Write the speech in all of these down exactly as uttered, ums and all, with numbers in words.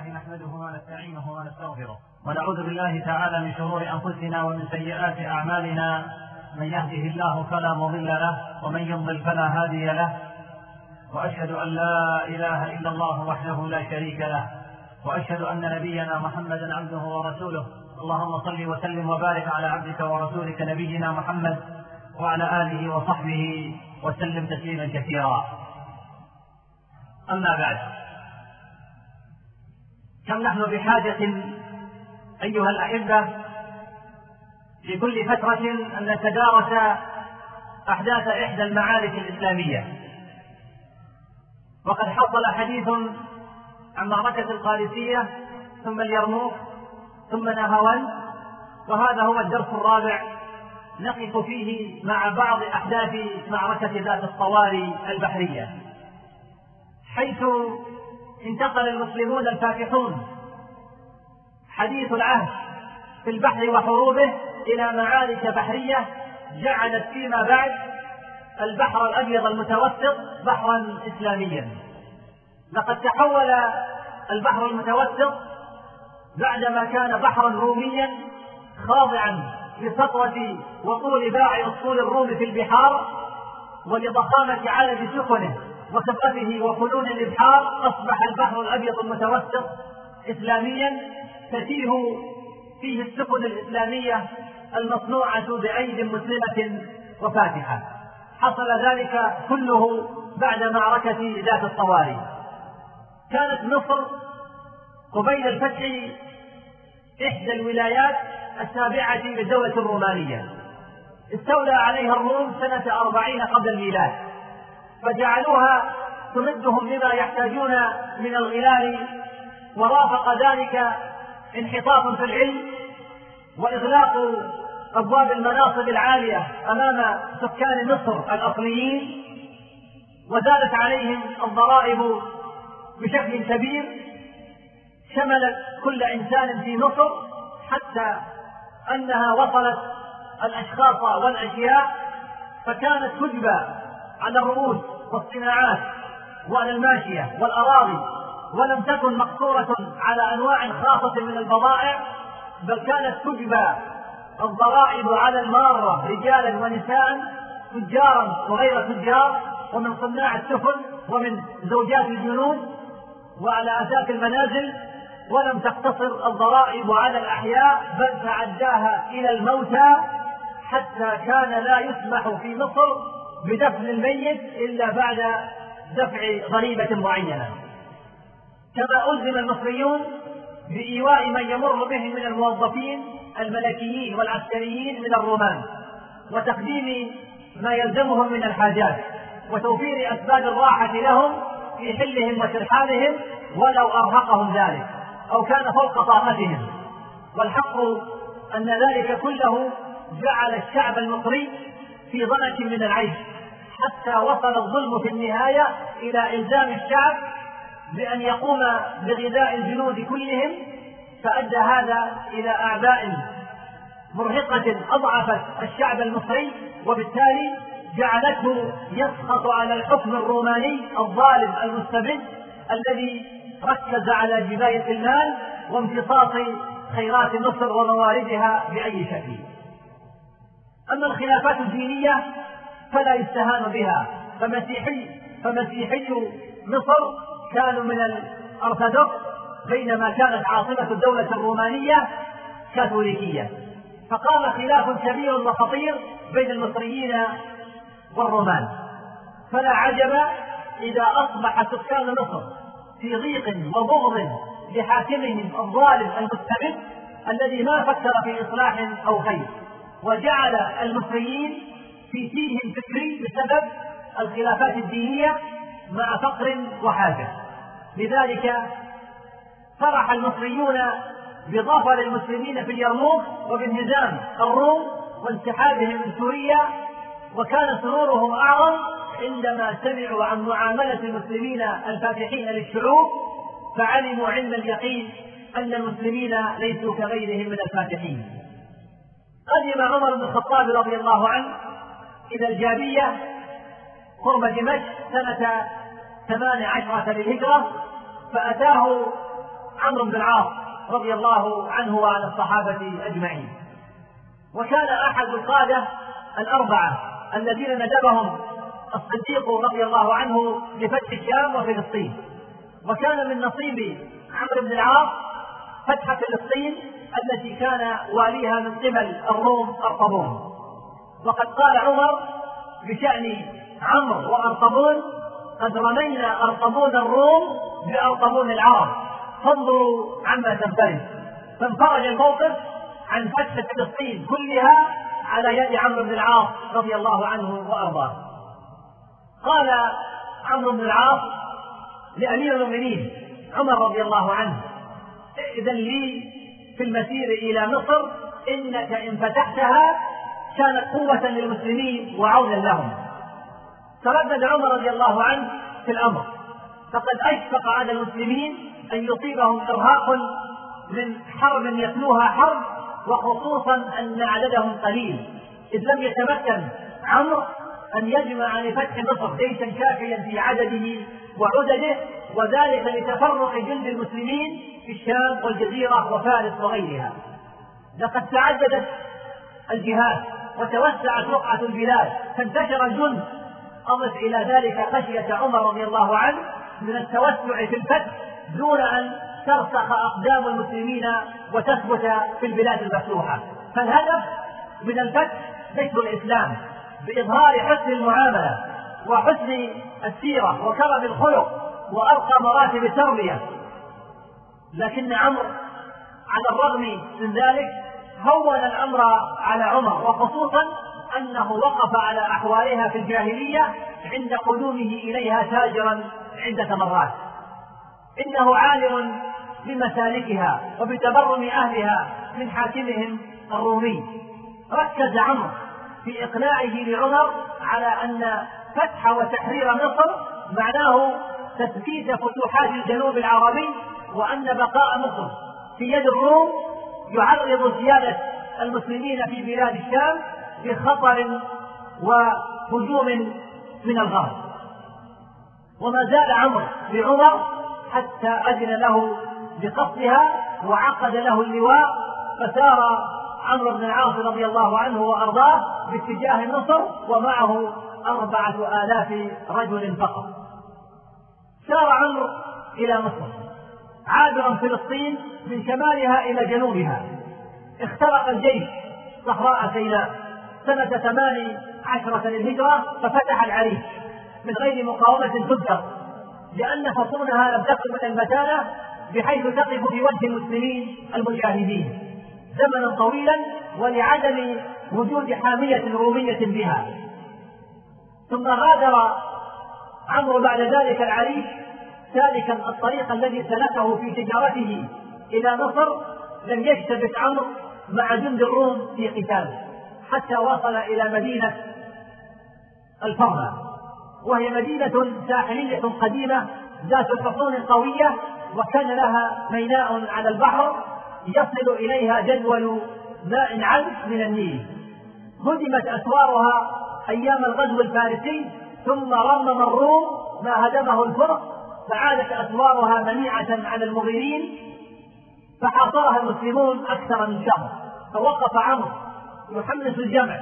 الله نحمده ونستعينه ونستغفره ونعوذ بالله تعالى من شرور أنفسنا ومن سيئات أعمالنا، من يهده الله فلا مضل له ومن يضلل فلا هادي له، وأشهد أن لا إله إلا الله وحده لا شريك له، وأشهد أن نبينا محمدا عبده ورسوله. اللهم صل وسلم وبارك على عبدك ورسولك نبينا محمد وعلى آله وصحبه وسلم تسليما كثيرا. أما بعد، كم نحن بحاجة أيها الأحبة في كل فترة أن نتدارس أحداث إحدى المعارك الإسلامية. وقد حصل حديث عن معركة القادسية ثم اليرموك ثم نهاوند، وهذا هو الدرس الرابع نقف فيه مع بعض أحداث معركة ذات الطوارئ البحرية، حيث انتقل المسلمون الفاتحون حديث العهد في البحر وحروبه إلى معارك بحرية جعلت فيما بعد البحر الأبيض المتوسط بحرا إسلاميا. لقد تحول البحر المتوسط بعدما كان بحرا روميا خاضعا لسطوة وطول باع أسطول الروم في البحار ولضخامة عدد سفنه وكثرته وفنون الإبحار، أصبح البحر الأبيض المتوسط إسلاميا تتيه فيه السفن الإسلامية المصنوعة بأيدي مسلمة وفاتحة. حصل ذلك كله بعد معركة ذات الطوارئ. كانت مصر قبيل الفتح إحدى الولايات التابعة للدولة الرومانية، استولى عليها الروم سنة أربعين قبل الميلاد، فجعلوها تمدهم بما يحتاجون من الغلال، ورافق ذلك انحطاط في العلم وإغلاق أبواب المناصب العالية أمام سكان مصر الأصليين، وزادت عليهم الضرائب بشكل كبير شملت كل إنسان في مصر، حتى أنها وصلت الأشخاص والأشياء، فكانت تجبى على الرؤوس والصناعات وعلى الماشية والأراضي، ولم تكن مقصورة على أنواع خاصة من البضائع، بل كانت تجبى الضرائب على المارة رجالا ونساء، تجارا وغير تجار، ومن صناع السفن ومن زوجات الجنود وعلى أساس المنازل. ولم تقتصر الضرائب على الأحياء بل تعداها إلى الموتى، حتى كان لا يسمح في مصر بدفن الميت إلا بعد دفع ضريبة معينة. كما ألزم المصريون بإيواء من يمر بهم من الموظفين الملكيين والعسكريين من الرومان، وتقديم ما يلزمهم من الحاجات، وتوفير أسباب الراحة لهم في حلهم وترحالهم ولو أرهقهم ذلك أو كان فوق طاقتهم. والحق أن ذلك كله جعل الشعب المصري في ضنك من العيش، حتى وصل الظلم في النهاية إلى إلزام الشعب بأن يقوم بغذاء الجنود كلهم، فأدى هذا إلى أعباء مرهقة أضعفت الشعب المصري، وبالتالي جعلته يسخط على الحكم الروماني الظالم المستبد الذي ركز على جباية المال وامتصاص خيرات مصر ومواردها بأي شكل. أما الخلافات الدينية فلا يستهان بها، فمسيحي فمسيحي مصر كانوا من الأرثوذكس، بينما كانت عاصمة الدولة الرومانية كاثوليكية، فقام خلاف كبير وخطير بين المصريين والرومان. فلا عجب إذا أصبح سكان مصر في ضيق وبغض لحاكمهم الظالم المستبد الذي ما فكر في إصلاح أو خير، وجعل المصريين في تيه فكري بسبب الخلافات الدينية مع فقر وحاجة. لذلك فرح المصريون بظفر المسلمين في اليرموك وبانهزام الروم وانسحابهم من سوريا، وكان سرورهم أعظم عندما سمعوا عن معاملة المسلمين الفاتحين للشعوب، فعلموا علم اليقين أن المسلمين ليسوا كغيرهم من الفاتحين. قدم عمر بن الخطاب رضي الله عنه إلى الجابية قرب دمشق سنة ثمان عشرة للهجرة، فأتاه عمرو بن العاص رضي الله عنه وعن الصحابة أجمعين، وكان أحد القادة الأربعة الذين ندبهم الصديق رضي الله عنه لفتح الشام وفلسطين، وكان من نصيب عمرو بن العاص فتح فلسطين التي كان واليها من قبل الروم أرطبون. وقد قال عمر بشأن عمرو وأرطبون: قد رمينا أرطبون الروم بأرطبون العرب، فانظروا عما تنفرد. فانفرج الموقف عن فتح فلسطين كلها على يد عمرو بن العاص رضي الله عنه وأرضاه. قال عمرو بن العاص لأمير المؤمنين عمر رضي الله عنه: ائذن لي في المسير إلى مصر، إنك إن فتحتها كانت قوة للمسلمين وعونا لهم. تردد عمر رضي الله عنه في الأمر، فقد أشفق على المسلمين أن يصيبهم إرهاق من حرب يتلوها حرب، وخصوصا أن عددهم قليل، إذ لم يتمكن عمرو أن يجمع لفتح مصر جيشا كافيا في عدده وعدده، وذلك لتفرق جند المسلمين في الشام والجزيرة وفارس وغيرها. لقد تعددت الجهات وتوسعت رقعة البلاد فانتشر الجند. أضف إلى ذلك خشية عمر رضي الله عنه من التوسع في الفتح دون أن ترسخ أقدام المسلمين وتثبت في البلاد المفتوحة. فالهدف من الفتح نشر الإسلام بإظهار حسن المعاملة وحسن السيرة وكرم الخلق وأرقى مراتب التربية. لكن عمرو على الرغم من ذلك هون الأمر على عمر، وخصوصا أنه وقف على أحوالها في الجاهلية عند قدومه إليها تاجرا عدة مرات. إنه عالم بمسالكها وبتبرم أهلها من حاكمهم الرومي. ركز عمرو في إقناعه لعمر على أن فتح وتحرير مصر معناه تثبيت فتوحات الجنوب العربي، وأن بقاء مصر في يد الروم يعرض سيادة المسلمين في بلاد الشام بخطر وهجوم من الغرب. وما زال عمرو بعمر حتى أذن له بقصدها وعقد له اللواء، فسار عمرو بن العاص رضي الله عنه وأرضاه باتجاه مصر ومعه أربعة آلاف رجل فقط. سار عمرو إلى مصر عابرا فلسطين من شمالها إلى جنوبها. اخترق الجيش صحراء سيناء سنة ثمان عشرة للهجرة، ففتح العريش من غير مقاومة تذكر، لأن حصونها لم تكن من المتانة بحيث تقف في وجه المسلمين المجاهدين زمنا طويلا، ولعدم وجود حامية رومية بها. ثم غادر عمرو بعد ذلك العريش سالكا الطريق الذي سلكه في تجارته إلى مصر. لم يشتبك عمرو مع جند الروم في قتال حتى وصل إلى مدينة الفرة، وهي مدينة ساحلية قديمة ذات حصون قوية، وكان لها ميناء على البحر يصل إليها جدول ماء عذب من النيل. هدمت أسوارها أيام الغزو الفارسي، ثم رمم الروم ما هدمه الفرس، فعادت أسوارها منيعة على المغيرين، فحاصرها المسلمون أكثر من شهر. فوقف عمرو يحمس الجمع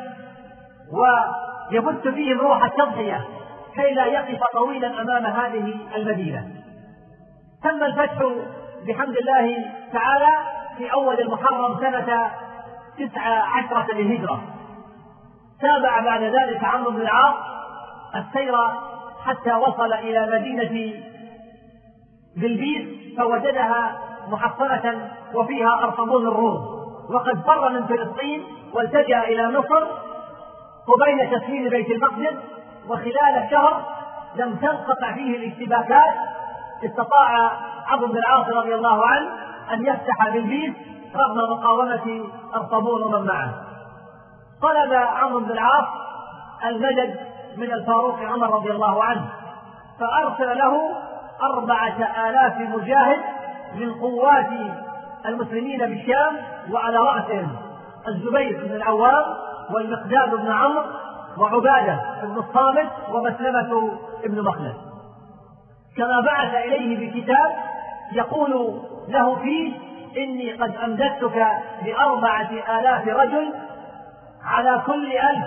ويبث فيهم روح التضحية كي لا يقف طويلا أمام هذه المدينة. تم الفتح بحمد الله تعالى في أول المحرم سنة تسع عشرة للهجرة. تابع بعد ذلك عمرو بن العاص السير حتى وصل إلى مدينة بلبيس، فوجدها محصنة وفيها أرطبون الروم، وقد فر من فلسطين والتجأ إلى مصر قبيل تسليم بيت المقدس. وخلال شهر لم تنقطع فيه الاشتباكات، استطاع عمرو بن العاص رضي الله عنه أن يفتح بلبيس رغم مقاومة أرطبون ومن معه. طلب عمرو بن العاص المدد من الفاروق عمر رضي الله عنه، فأرسل له أربعة آلاف مجاهد من قوات المسلمين بالشام، وعلى رأسهم الزبير بن العوام والمقداد بن عمرو وعبادة بن الصامت ومسلمة بن مخلد. كما بعث إليه بكتاب يقول له فيه: إني قد أمددتك بأربعة آلاف رجل على كل ألف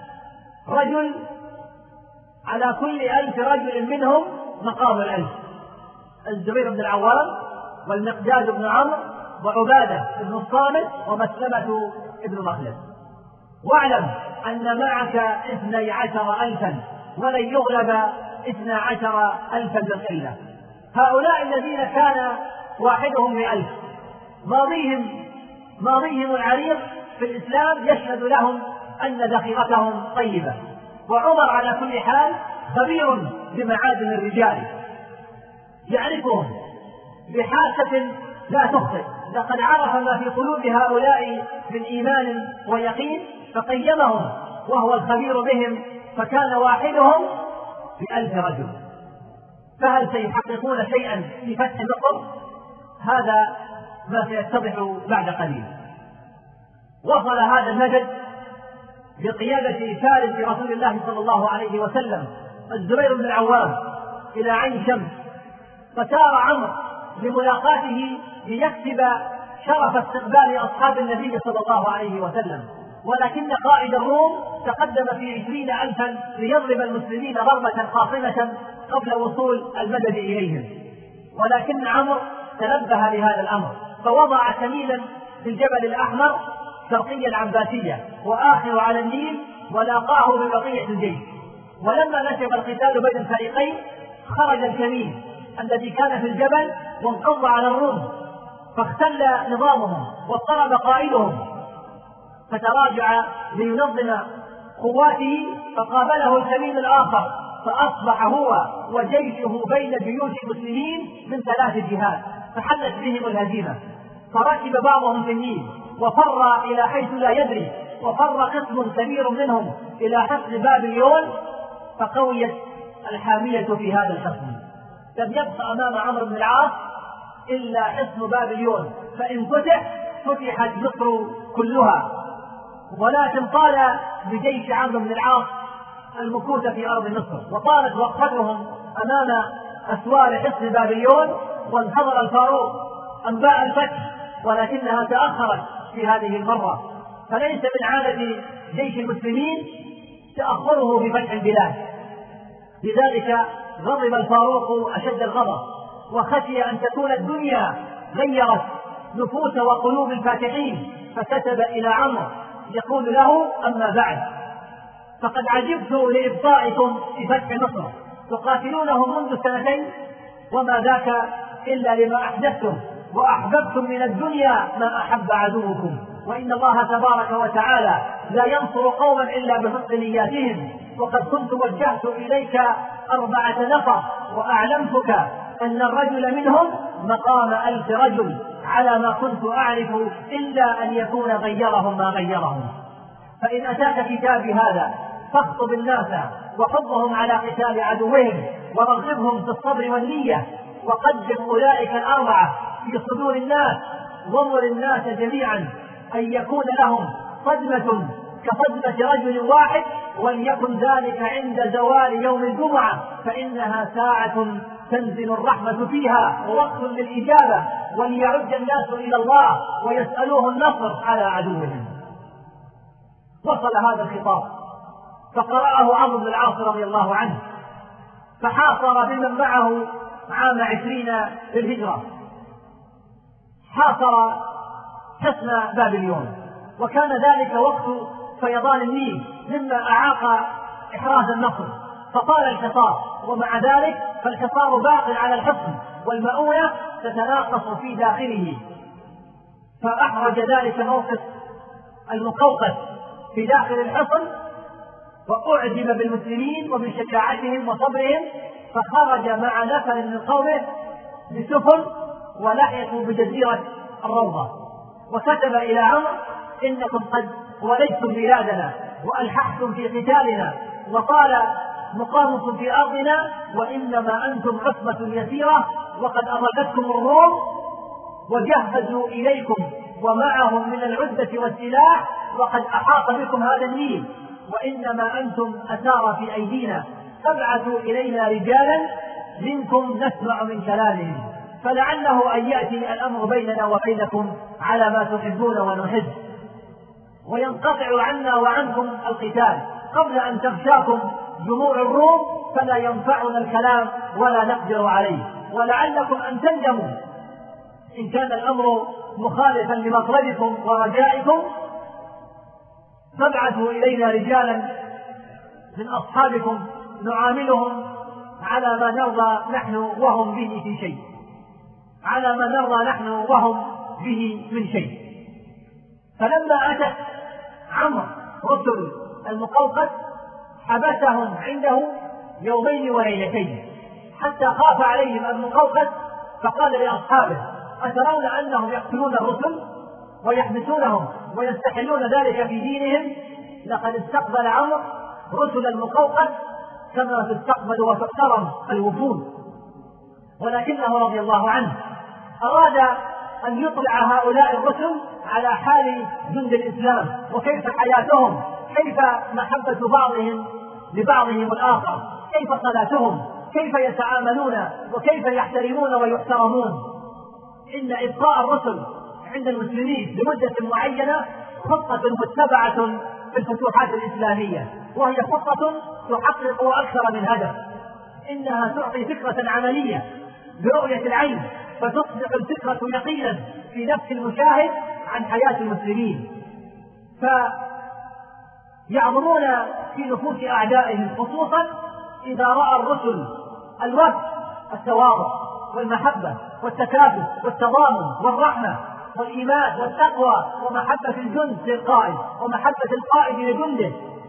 رجل على كل ألف رجل منهم مقام الألف. الزبير بن العوام والمقداد بن عمرو وعبادة بن الصامت ومسلمة بن مخلد. واعلم أن معك اثني عشر ألفا ولن يغلب اثنى عشر ألفا بالقلة. هؤلاء الذين كان واحدهم بألف ماضيهم ماضيهم العريض في الإسلام يشهد لهم أن ذخيرتهم طيبة. وعمر على كل حال خبير بمعادن الرجال، يعرفهم بحاسة لا تخطئ. لقد عرف ما في قلوب هؤلاء من إيمان ويقين فقيمهم وهو الخبير بهم، فكان واحدهم بألف رجل. فهل سيحققون شيئا في فتح مصر؟ هذا ما سيتضح بعد قليل. وصل هذا المدد بقيادة ثالث رسول الله صلى الله عليه وسلم الزبير بن العوام إلى عين شمس، فسار عمرو لملاقاته ليكتب شرف استقبال أصحاب النبي صلى الله عليه وسلم، ولكن قائد الروم تقدم في عشرين ألفا ليضرب المسلمين ضربة خاصمة قبل وصول المدد إليهم. ولكن عمرو تنبه لهذا الأمر فوضع كميلا في الجبل الأحمر شرقي العباسية وآخر على النيل، ولاقاه ببقية الجيش. ولما نشب القتال بين الفريقين خرج الكمين الذي كان في الجبل وانقض على الروم، فاختل نظامهم واضطرب قائدهم، فتراجع لينظم قواته فقابله الكمين الآخر، فأصبح هو وجيشه بين جيوش المسلمين من ثلاث جهات، فحلت بهم الهزيمة. فركب بعضهم في النيل وفر إلى حيث لا يدري، وفر قسم كبير منهم إلى حصن بابليون، فقويت الحامية في هذا الحصن. لم يبق أمام عمرو بن العاص إلا حصن بابليون، فإن فتح فتحت مصر كلها. ولكن طال بجيش عمرو بن العاص المكوث في أرض مصر، وطالت وقفتهم أمام أسوار حصن بابليون، وانتظر الفاروق أنباء الفتح، ولكنها تأخرت في هذه المرة. فليس من عادة جيش المسلمين تأخره في فتح البلاد، لذلك غضب الفاروق أشد الغضب، وخشي أن تكون الدنيا غيرت نفوس وقلوب الفاتحين، فكتب إلى عمرو يقول له: أما بعد، فقد عجبت لإبطائكم في فتح مصر، تقاتلونهم منذ سنتين وما ذاك إلا لما أحدثتم، وأحببتم من الدنيا ما أحب عدوكم، وإن الله تبارك وتعالى لا ينصر قوما إلا بحسن نياتهم، وقد كنت وجهت إليك أربعة نفر وأعلمتك أن الرجل منهم مقام ألف رجل، على ما كنت أعرف إلا أن يكون غيرهم ما غيرهم. فإن أتاك كتابي هذا فاخطب الناس وحضهم على قتال عدوهم، ورغبهم في الصبر والنية، وقدم أولئك الأربعة في صدور الناس، وامر الناس جميعا أن يكون لهم صدمة كصدمة رجل واحد، وليكن ذلك عند زوال يوم الجمعة، فإنها ساعة تنزل الرحمة فيها ووقت للإجابة، وليعد الناس إلى الله ويسألوه النصر على عدوهم. وصل هذا الخطاب فقرأه عمرو بن العاص رضي الله عنه، فحاصر بمن معه عام عشرين للهجرة، حاصر حصن بابليون، وكان ذلك وقت فيضان النيل مما أعاق إحراز النصر، فطال الحصار، ومع ذلك فالحصار باق على الحصن، والمؤونة تتناقص في داخله. فأحرج ذلك موقف المقوقس في داخل الحصن، وأعجب بالمسلمين وبشجاعتهم وصبرهم، فخرج مع نفر من قومه بسفن ولحقوا بجزيرة الروضة، وكتب إلى عمرو: إنكم قد وليتم بلادنا وألححتم في قتالنا، وطال مقامكم في أرضنا، وإنما أنتم عصبة يسيرة، وقد أرادتكم الروم وجهزوا إليكم ومعهم من العدة والسلاح، وقد أحاط بكم هذا النيل، وإنما أنتم أسارى في أيدينا، فابعثوا إلينا رجالا منكم نسمع من كلامهم، فلعله أن يأتي الأمر بيننا وبينكم على ما تحبون ونحب، وينقطع عنا وعنكم القتال قبل أن تغشاكم جموع الروم، فلا ينفعنا الكلام ولا نقدر عليه، ولعلكم أن تندموا إن كان الأمر مخالفا لمطلبكم ورجائكم، فابعثوا إلينا رجالا من أصحابكم نعاملهم على ما نرضى نحن وهم به في شيء على ما نرضى نحن وهم به من شيء. فلما أتت عمرو رسل المقوقس حبسهم عنده يومين وليلتين حتى خاف عليهم المقوقس، فقال لأصحابه: أترون أنهم يقتلون الرسل ويحبسونهم ويستحلون ذلك في دينهم؟ لقد استقبل عمرو رسل المقوقس كما تستقبل وتحترم الوفود، ولكنه رضي الله عنه أراد أن يطلع هؤلاء الرسل على حال جند الإسلام وكيف حياتهم، كيف محبة بعضهم لبعضهم الآخر، كيف صلاتهم، كيف يتعاملون وكيف يحترمون ويحترمون. إن إبقاء الرسل عند المسلمين لمدة معينة خطة متبعة في الفتوحات الإسلامية، وهي خطة تحقق أكثر من هدف. إنها تعطي فكرة عملية برؤية العين، فتصبح الفكرة يقينا في نفس المشاهد عن حياة المسلمين، فيعظمون في نفوس أعدائهم، خصوصا إذا رأى الرسل الوفد التواضع والمحبة والتكافؤ والتضامن والرحمة والإيمان والتقوى ومحبة الجند للقائد ومحبة القائد لجنده،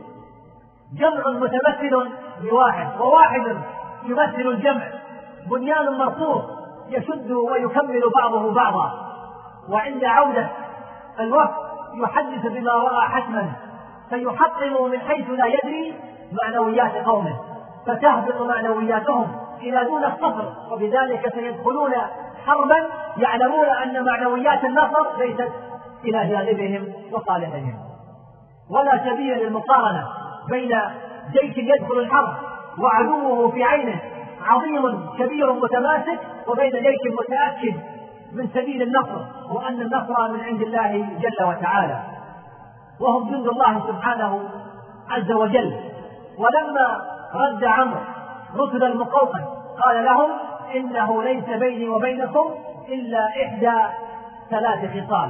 جمع متمثل بواحد وواحد يمثل الجمع، بنيان مرصوص يشد ويكمل بعضه بعضا. وعند عودة الوفد يحدث بما رأى حتما، فيحطم من حيث لا يدري معنويات قومه، فتهبط معنوياتهم إلى دون الصفر، وبذلك سيدخلون حربا يعلمون أن معنويات النصر ليست إلى جانبهم وصالحهم. ولا سبيل للمقارنة بين جيش يدخل الحرب وعدوه في عينه عظيم كبير متماسك، وبين جيش متأكد من سبيل النصر وأن النصر من عند الله جل وتعالى، وهم جند الله سبحانه عز وجل. ولما رد عمرو رسل المقوقس قال لهم: إنه ليس بيني وبينكم إلا إحدى ثلاث خصال: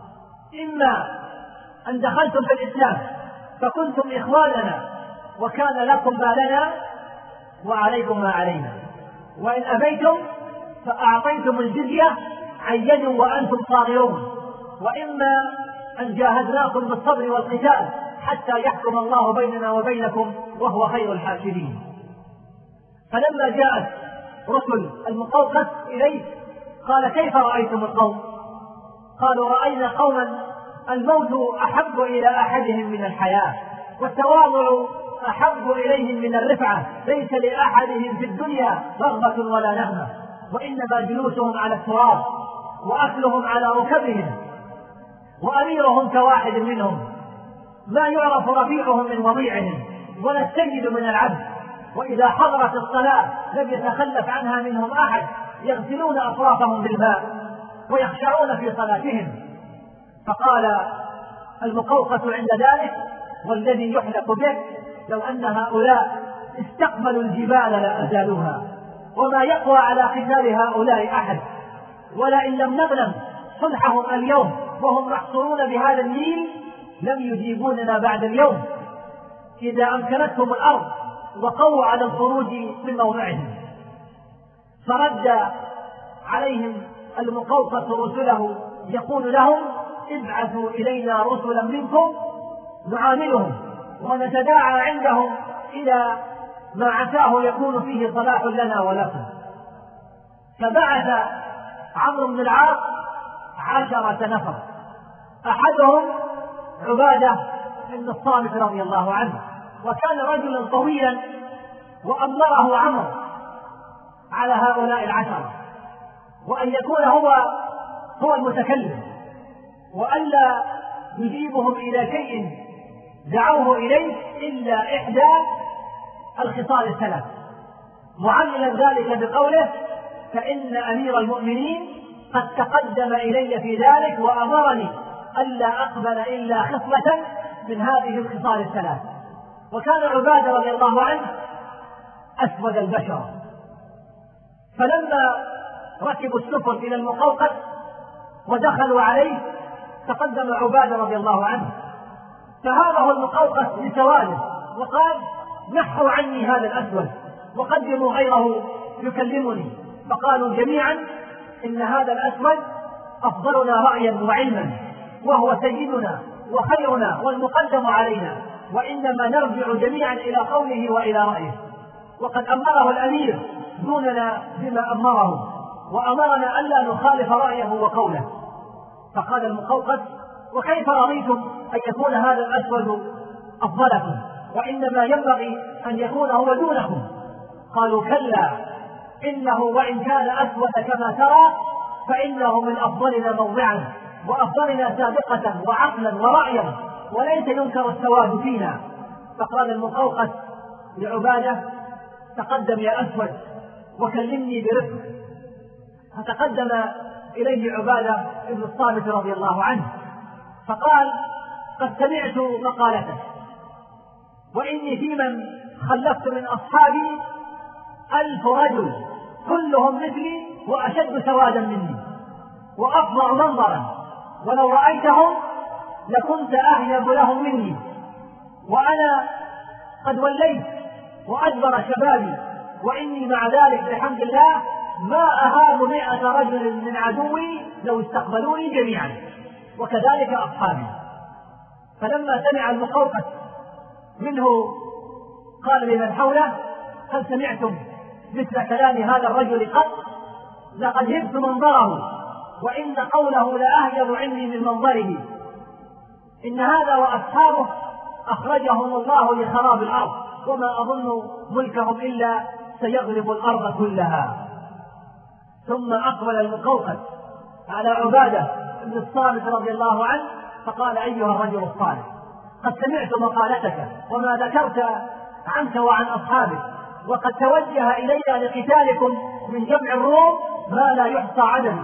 إما أن دخلتم في الإسلام فكنتم إخواننا وكان لكم ما لنا وعليكم ما علينا، وإن أبيتم فأعطيتم الجزية عن يد وأنتم صاغرون، وإما أن جاهدناكم بالصبر والقتال حتى يحكم الله بيننا وبينكم وهو خير الحاكمين. فلما جاءت رسل المقوقس إليه قال: كيف رأيتم القوم؟ قالوا: رأينا قوما الموت أحب إلى أحدهم من الحياة، والتواضع أحب إليهم من الرفعة، ليس لأحدهم في الدنيا رغبة ولا نهمة، وإنما جلوسهم على التراب وأكلهم على ركبهم، وأميرهم كواحد منهم، ما يعرف رفيعهم من وضيعهم ولا السيد من العبد، وإذا حضرت الصلاة لم يتخلف عنها منهم أحد، يغسلون أطرافهم بالماء ويخشعون في صلاتهم. فقال المقوقس عند ذلك: والذي يحلف به لو أن هؤلاء استقبلوا الجبال لأزالوها، وما يقوى على قتال هؤلاء أحد، ولئن لم نغنم صلحهم اليوم وهم محصورون بهذا النيل لم يجيبوننا بعد اليوم، إذا أمكنتهم الأرض وقووا على الخروج من موضعهم. فرد عليهم المقوقس رسله يقول لهم: ابعثوا إلينا رسلا منكم نعاملهم ونتداعى عندهم إلى ما عساه يكون فيه صلاح لنا ولكم. فبعث عمرو بن العاص عشرة نفر، أحدهم عبادة بن الصامت رضي الله عنه، وكان رجلا طويلا، وأمره عمرو على هؤلاء العشرة، وأن يكون هو هو المتكلم، وألا يجيبهم إلى شيء دعوه إليه إلا إحدى الخصال الثلاث، معللا ذلك بقوله: فإن أمير المؤمنين قد تقدم إلي في ذلك وأمرني ألا أقبل إلا خصلة من هذه الخصال الثلاث. وكان عبادة رضي الله عنه أسود البشر، فلما ركبوا السفن إلى المقوقس ودخلوا عليه تقدم عبادة رضي الله عنه فهابه المقوقس لسواده وقال: نحوا عني هذا الأسود وقدموا غيره يكلمني. فقالوا جميعا: إن هذا الأسود أفضلنا رأيا وعلما، وهو سيدنا وخيرنا والمقدم علينا، وإنما نرجع جميعا إلى قوله وإلى رأيه، وقد أمره الأمير دوننا بما أمره، وأمرنا ألا نخالف رأيه وقوله. فقال المقوقس: وكيف رضيتم أن يكون هذا الأسود أفضلكم، وإنما ينبغي أن يكون هو دونكم؟ قالوا: كلا، إنه وإن كان أسود كما ترى فإنه من أفضلنا موضعا وأفضلنا سابقة وعقلا ورأيا، وليس ينكر السواد فينا. فقال المقوقس لعبادة: تقدم يا أسود وكلمني برفق. فتقدم إليه عبادة بن الصامت رضي الله عنه فقال: قد سمعت مقالتك، وإني في من خلفت من أصحابي ألف رجل كلهم مثلي وأشد سوادا مني وأفظع منظرا، ولو رأيتهم لكنت أهيب لهم مني، وأنا قد وليت وأدبر شبابي، وإني مع ذلك بحمد الله ما أهاب مئة رجل من عدوي لو استقبلوني جميعا، وكذلك أصحابي. فلما سمع المقوقس منه قال لمن حوله: هل سمعتم مثل كلام هذا الرجل قط؟ لقد هبت منظره، وإن قوله لأهيب عندي من منظره. إن هذا وأصحابه أخرجهم الله لخراب الأرض، وما أظن ملكهم إلا سيغلب الأرض كلها. ثم أقبل المقوقس على عبادة بن الصامت رضي الله عنه فقال: أيها الرجل الصالح، قد سمعت مقالتك وما ذكرت عنك وعن أصحابك، وقد توجه إلي لقتالكم من جمع الروم ما لا يحصى عدده،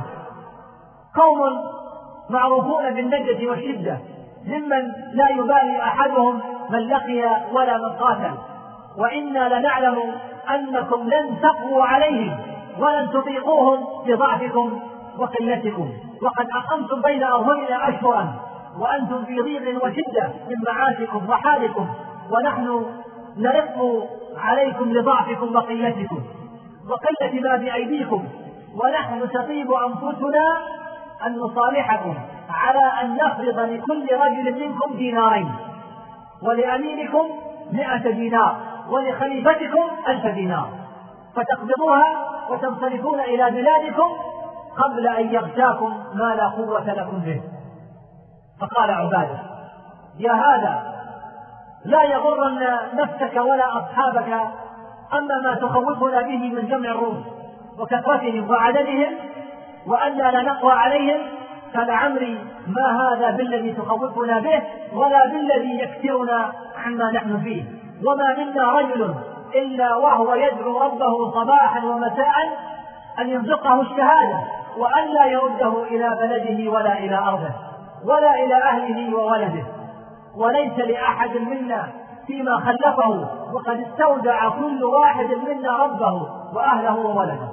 قوم معروفون بالنجدة والشدة، ممن لا يبالي أحدهم من لقي ولا من قاتل، وإنا لنعلم أنكم لن تقووا عليهم ولن تطيقوهم بضعفكم وقلتكم، وقد أقمتم بين أظهرنا أشهرا وأنتم في ضيق وشدة من معاشكم وحالكم، ونحن نرق عليكم لضعفكم وقلتكم وقلة ما بأيديكم، ونحن تطيب أنفسنا أن نصالحكم على أن نفرض لكل رجل منكم دينارين، ولأمينكم مئة دينار، ولخليفتكم ألف دينار، فتقبضوها وتنصرفون إلى بلادكم قبل أن يغشاكم ما لا قوة لكم به. فقال عبادة: يا هذا، لا يغرن نفسك ولا أصحابك أما ما تخوفنا به من جمع الروم وكثرتهم وعددهم وأننا لا نقوى عليهم، فلعمري ما هذا بالذي تخوفنا به ولا بالذي يكثرنا عما نحن فيه، وما منا رجل إلا وهو يدعو ربه صباحا ومساء أن يرزقه الشهادة وأن لا يرده إلى بلده ولا إلى أرضه ولا إلى أهله وولده، وليس لأحد منا فيما خلفه، وقد استودع كل واحد منا ربه وأهله وولده،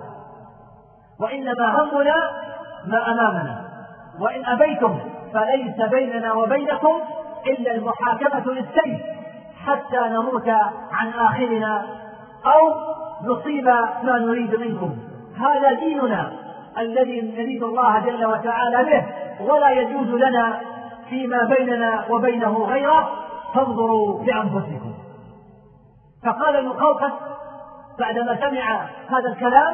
وإنما همنا ما أمامنا، وإن أبيتم فليس بيننا وبينكم إلا المحاكمة للسيف حتى نموت عن آخرنا أو نصيب ما نريد منكم. هذا ديننا الذي نريد الله جل وتعالى به، ولا يجوز لنا فيما بيننا وبينه غيره، فانظروا بأنفسكم. فقال المقوقس بعدما سمع هذا الكلام: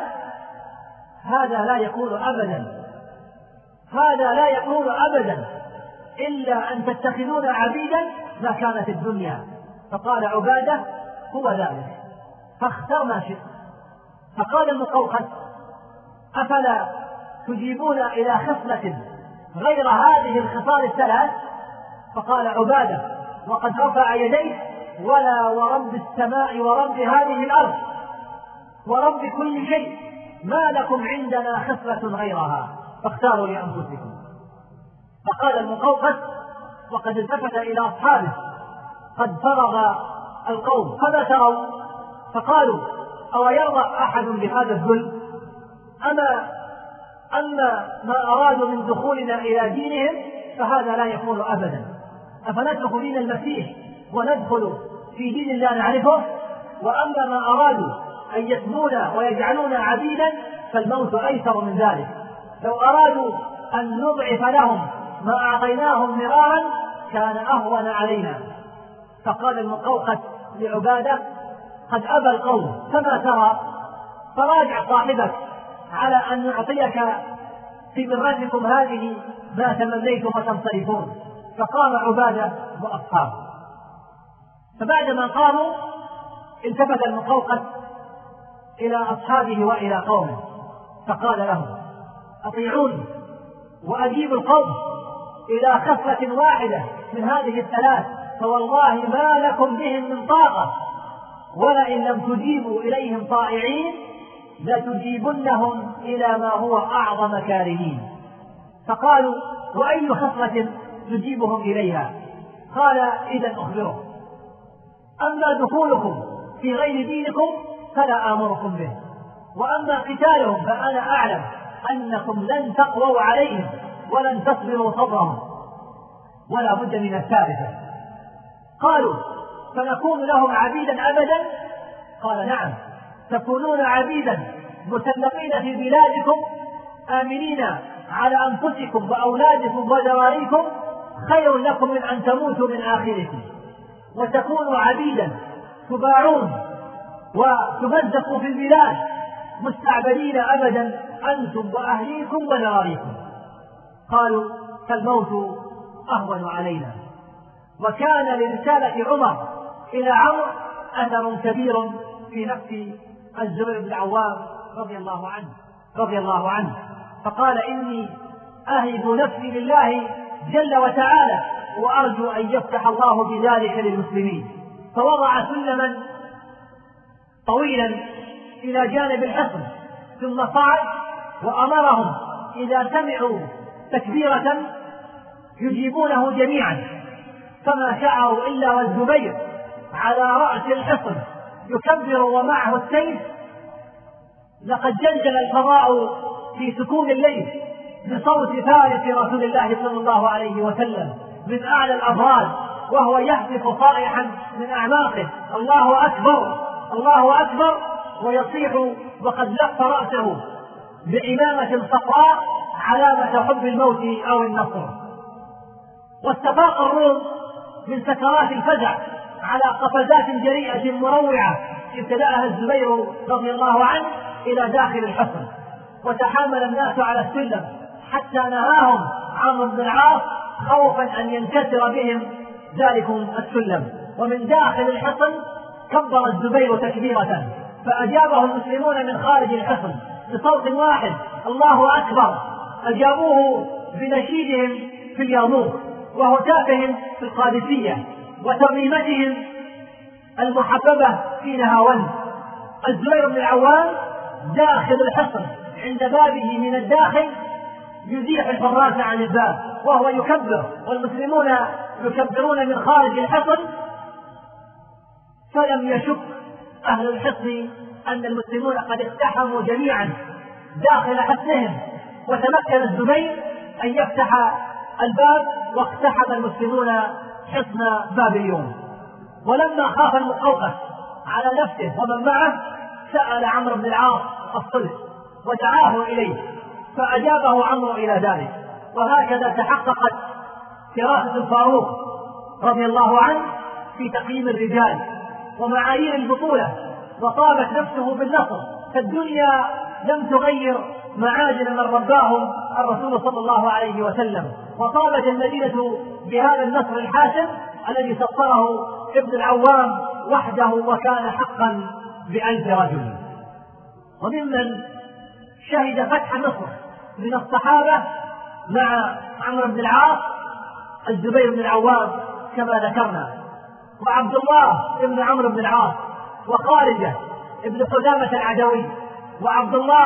هذا لا يكون أبدا، هذا لا يكون أبدا إلا أن تتخذون عبيدا ما كانت الدنيا. فقال عبادة: هو ذلك، فاختر ما شئت. فقال المقوقس: أفلا تجيبون إلى خصلة غير هذه الخصال الثلاث؟ فقال عبادة وقد رفع يديه: ولا ورب السماء ورب هذه الأرض ورب كل شيء ما لكم عندنا خصلة غيرها فاختاروا لأنفسكم. فقال المقوقس وقد التفت إلى أصحابه قد فرغ القوم فما تروا؟ فقالوا أو يرضى أحد بهذا الذل؟ أما أما ما أرادوا من دخولنا إلى دينهم فهذا لا يكون أبدا. أفندخل دين المسيح وندخل في دين الله نعرفه؟ وأما ما أرادوا أن يتمونا ويجعلونا عبيدا فالموت أيسر من ذلك. لو أرادوا أن نضعف لهم ما أعطيناهم مرارا كان أهون علينا. فقال المقوقس لعبادة قد أبى القوم فما ترى؟ فراجع صاحبك على أن نعطيك في مرتكم هذه ما تمنيتم وتنصرفون. فقام عبادة وأصحابه. فبعدما قاموا التفت المقوقس إلى أصحابه وإلى قومه فقال لهم أطيعوني وأجيبوا القوم إلى خصلة واحدة من هذه الثلاث فوالله ما لكم بهم من طاقة، ولئن لم تجيبوا إليهم طائعين لتجيبنهم إلى ما هو أعظم كارهين. فقالوا وأي خصلة نجيبهم إليها؟ قال إذا أخبرهم. أما دخولكم في غير دينكم فلا آمركم به، وأما قتالهم فأنا أعلم أنكم لن تقووا عليهم ولن تصبروا صبرهم ولا بد من الثالثة. قالوا فنكون لهم عبيدا أبدا؟ قال نعم، تكونون عبيدا مسلقين في بلادكم آمنين على أنفسكم وأولادكم وذراريكم خير لكم من أن تموتوا من آخركم، وتكونوا عبيدا تباعون وتمزقوا في البلاد مستعبدين أبدا أنتم وأهليكم وذراريكم. قالوا فالموت أهون علينا. وكان لرسالة عمر إلى عمرو أثر كبير في نفس الزبير بن العوام رضي الله عنه رضي الله عنه فقال إني أهب نفسي لله جل وتعالى وأرجو أن يفتح الله بذلك للمسلمين. فوضع سلما طويلا إلى جانب الحصن ثم صعد وأمرهم إذا سمعوا تكبيرة يجيبونه جميعا، فما شعروا إلا والزبير على رأس الحصن يكبر ومعه السيف. لقد جلجل الفضاء في سكون الليل بصوت فارس رسول الله صلى الله عليه وسلم من أعلى الأبراج وهو يهتف صائحا من أعماقه الله أكبر الله أكبر، ويصيح وقد لف رأسه بعمامة صفراء علامة حب الموت أو النصر. واستفاق الروم من سكرات الفزع على قفزات جريئة مروعة ابتدأها الزبير رضي الله عنه إلى داخل الحصن، وتحامل الناس على السلم حتى نهاهم عمرو بن العاص خوفا أن ينكسر بهم ذلكم السلم. ومن داخل الحصن كبر الزبير تكبيرة فأجابه المسلمون من خارج الحصن بصوت واحد الله أكبر. أجابوه بنشيدهم في اليرموك وهتافهم في القادسية وترنيمتهم المحببة في نهاوند. الزبير بن العوام داخل الحصن عند بابه من الداخل يزيح الفراش عن الباب وهو يكبر والمسلمون يكبرون من خارج الحصن. فلم يشك أهل الحصن أن المسلمون قد اقتحموا جميعا داخل حصنهم، وتمكن الزبير أن يفتح الباب واقتحم المسلمون حصن بابليون. ولما خاف المقوقس على نفسه ومن معه سأل عمرو بن العاص الصلح ودعاه إليه فأجابه عمرو إلى ذلك. وهكذا تحققت فراسة الفاروق رضي الله عنه في تقييم الرجال ومعايير البطولة، وطابت نفسه بالنصر. فالدنيا لم تغير معادن من رباهم الرسول صلى الله عليه وسلم، وطابت المدينة بهذا النصر الحاسم الذي سطره ابن العوام وحده وكان حقا بألف رجل. وممن شهد فتح مصر من الصحابة مع عمرو بن العاص الزبير بن العوام كما ذكرنا، وعبد الله بن عمرو بن العاص، وخارجة ابن قدامة العدوي، وعبد الله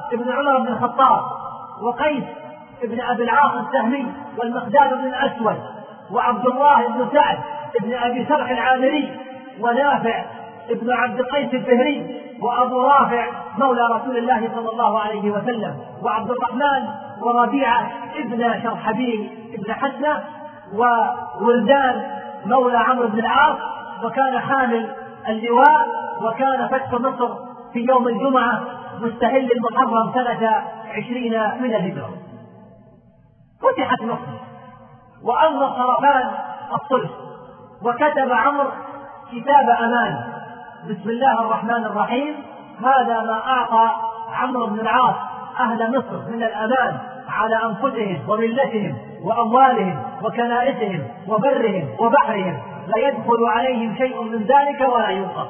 بن عمر بن الخطاب، وقيس بن أبي العاص السهمي، والمقداد بن الأسود، وعبد الله بن سعد بن أبي سرح العامري، ونافع بن عبد القيس الفهري، وأبو رافع مولى رسول الله صلى الله عليه وسلم، وعبد الرحمن وربيعة ابن شرحبيل ابن حسنة، وولدان مولى عمرو بن العاص، وكان حامل اللواء، وكان فتح مصر في يوم الجمعة مستهل المحرم سنة عشرين من الهجرة. فتحت مصر وأمضى طرفان الصلح، وكتب عمرو كتاب أمان: بسم الله الرحمن الرحيم، هذا ما أعطى عمرو بن العاص أهل مصر من الأمان على أنفسهم وملتهم وأموالهم وكنائسهم وبرهم وبحرهم، لا يدخل عليهم شيء من ذلك ولا ينقص.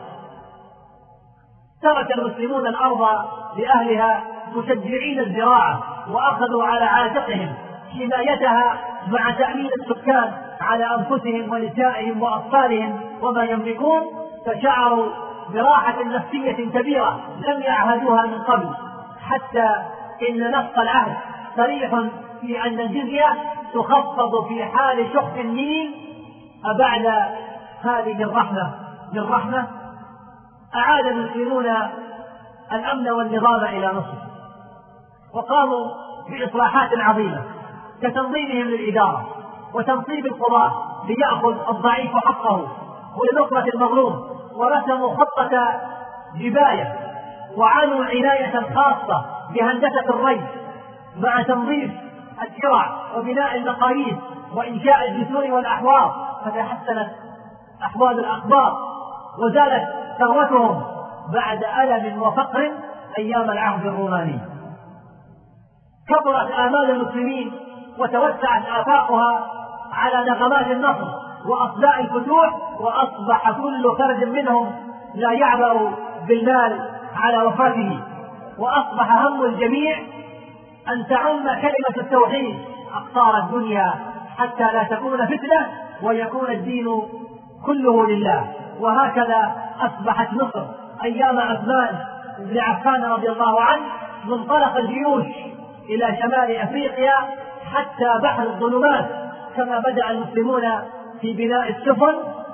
ترك المسلمون الأرض لأهلها مشجعين الزراعة، وأخذوا على عاتقهم حمايتها مع تأمين السكان على أنفسهم ونسائهم وأطفالهم وما يملكون، فشعروا براحة نفسية كبيرة لم يعهدوها من قبل، حتى إن نص العهد صريح في أن الجزية تخفض في حال شق النيل. أبعد هذه الرحمة من رحمة، أعاد المسلمون الأمن والنظام إلى مصر، وقاموا بإصلاحات عظيمة كتنظيمهم للإدارة وتنصيب القضاة ليأخذ الضعيف حقه ولنصرة المظلوم، ورسموا خطة جباية، وعنوا عناية خاصة بهندسة الري مع تنظيف الترع وبناء المقاييس وإنشاء الجسور والأحواض، فتحسنت أحوال الأخبار وزالت ثروتهم بعد ألم وفقر أيام العهد الروماني. كبرت آمال المسلمين وتوسعت آفاقها على نغمات النصر وأصداء الفتوح، وأصبح كل فرد منهم لا يعبأ بالمال على وفاته، وأصبح هم الجميع أن تعم كلمة التوحيد أقطار الدنيا حتى لا تكون فتنة ويكون الدين كله لله. وهكذا أصبحت مصر أيام عثمان بن عفان رضي الله عنه منطلق الجيوش إلى شمال أفريقيا حتى بحر الظلمات، كما بدأ المسلمون في بناء السفن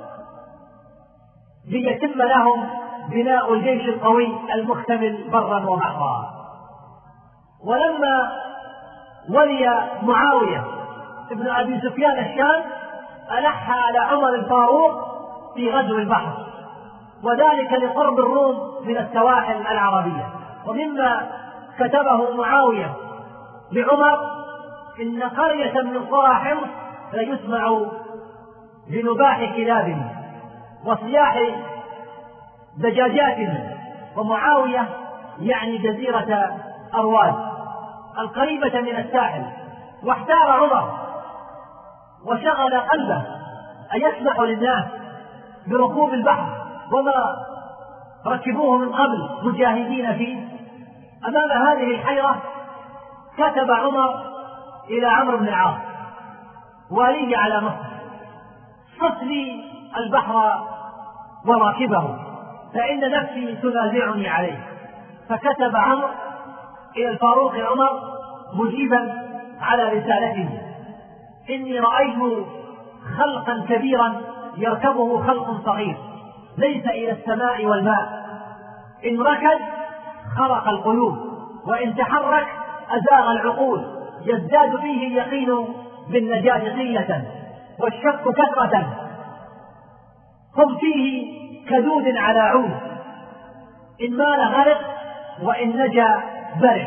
ليتم لهم بناء الجيش القوي المكتمل برا وبحرا. ولما ولي معاوية ابن أبي سفيان الشام ألح على عمر الفاروق في غزو البحر، وذلك لقرب الروم من السواحل العربية. ومما كتبه معاوية لعمر: إن قرية من قرى حمص ليسمع بنباح كلابهم وصياح دجاجاتهم. ومعاوية يعني جزيرة أرواد القريبة من الساحل. واحتار عمر وشغل قلبه أيسمح للناس بركوب البحر وما ركبوه من قبل مجاهدين فيه؟ أمام هذه الحيرة كتب عمر إلى عمرو بن العاص والي على مصر: صف لي البحر وراكبه فإن نفسي تنازعني عليه. فكتب عمرو إلى الفاروق عمر مجيبا على رسالته: إني رأيت خلقا كبيرا يركبه خلق صغير، ليس إلى السماء والماء، إن ركض خرق القلوب، وإن تحرك أزاغ العقول، يزداد فيه اليقين بالنجاة قلة والشك كثرة، هم فيه كدود على عود، إن مال غرق وإن نجا برق.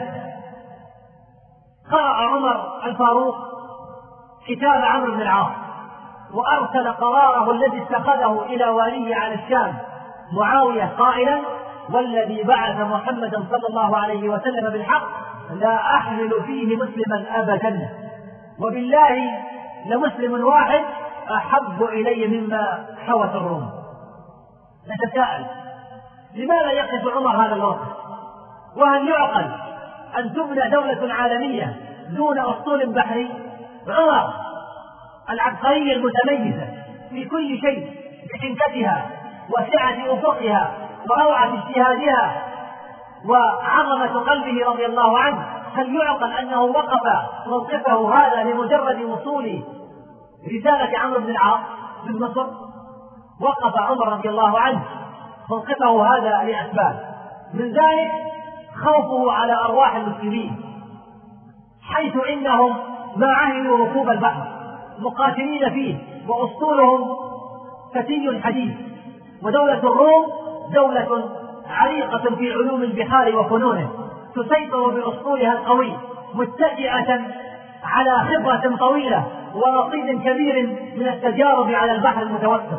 قرأ عمر الفاروق كتاب عمرو بن العاص وأرسل قراره الذي اتخذه إلى واليه على الشام معاوية قائلا: والذي بعث محمدا صلى الله عليه وسلم بالحق لا أحمل فيه مسلما أبدا، وبالله لمسلم واحد أحب إلي مما حوت الروم. نتساءل: لماذا يقف عمر هذا الوقت؟ وهل يعقل أن تبنى دولة عالمية دون أسطول بحري؟ عمر العبقرية المتميزة في كل شيء بحنكتها وسعة أفقها وروعة اجتهادها وعظمة قلبه رضي الله عنه، هل يعقل أنه وقف موقفه هذا لمجرد وصول رسالة عمرو بن العاص من مصر؟ وقف عمر رضي الله عنه موقفه هذا لأسباب، من ذلك خوفه على أرواح المسلمين، حيث إنهم ما عهدوا ركوب البحر مقاتلين فيه، وأسطولهم فتي حديث، ودولة الروم دولة عريقة في علوم البحار وفنونه، تسيطر بأسطولها القوي، متكئة على خبرة طويلة ورصيد كبير من التجارب على البحر المتوسط،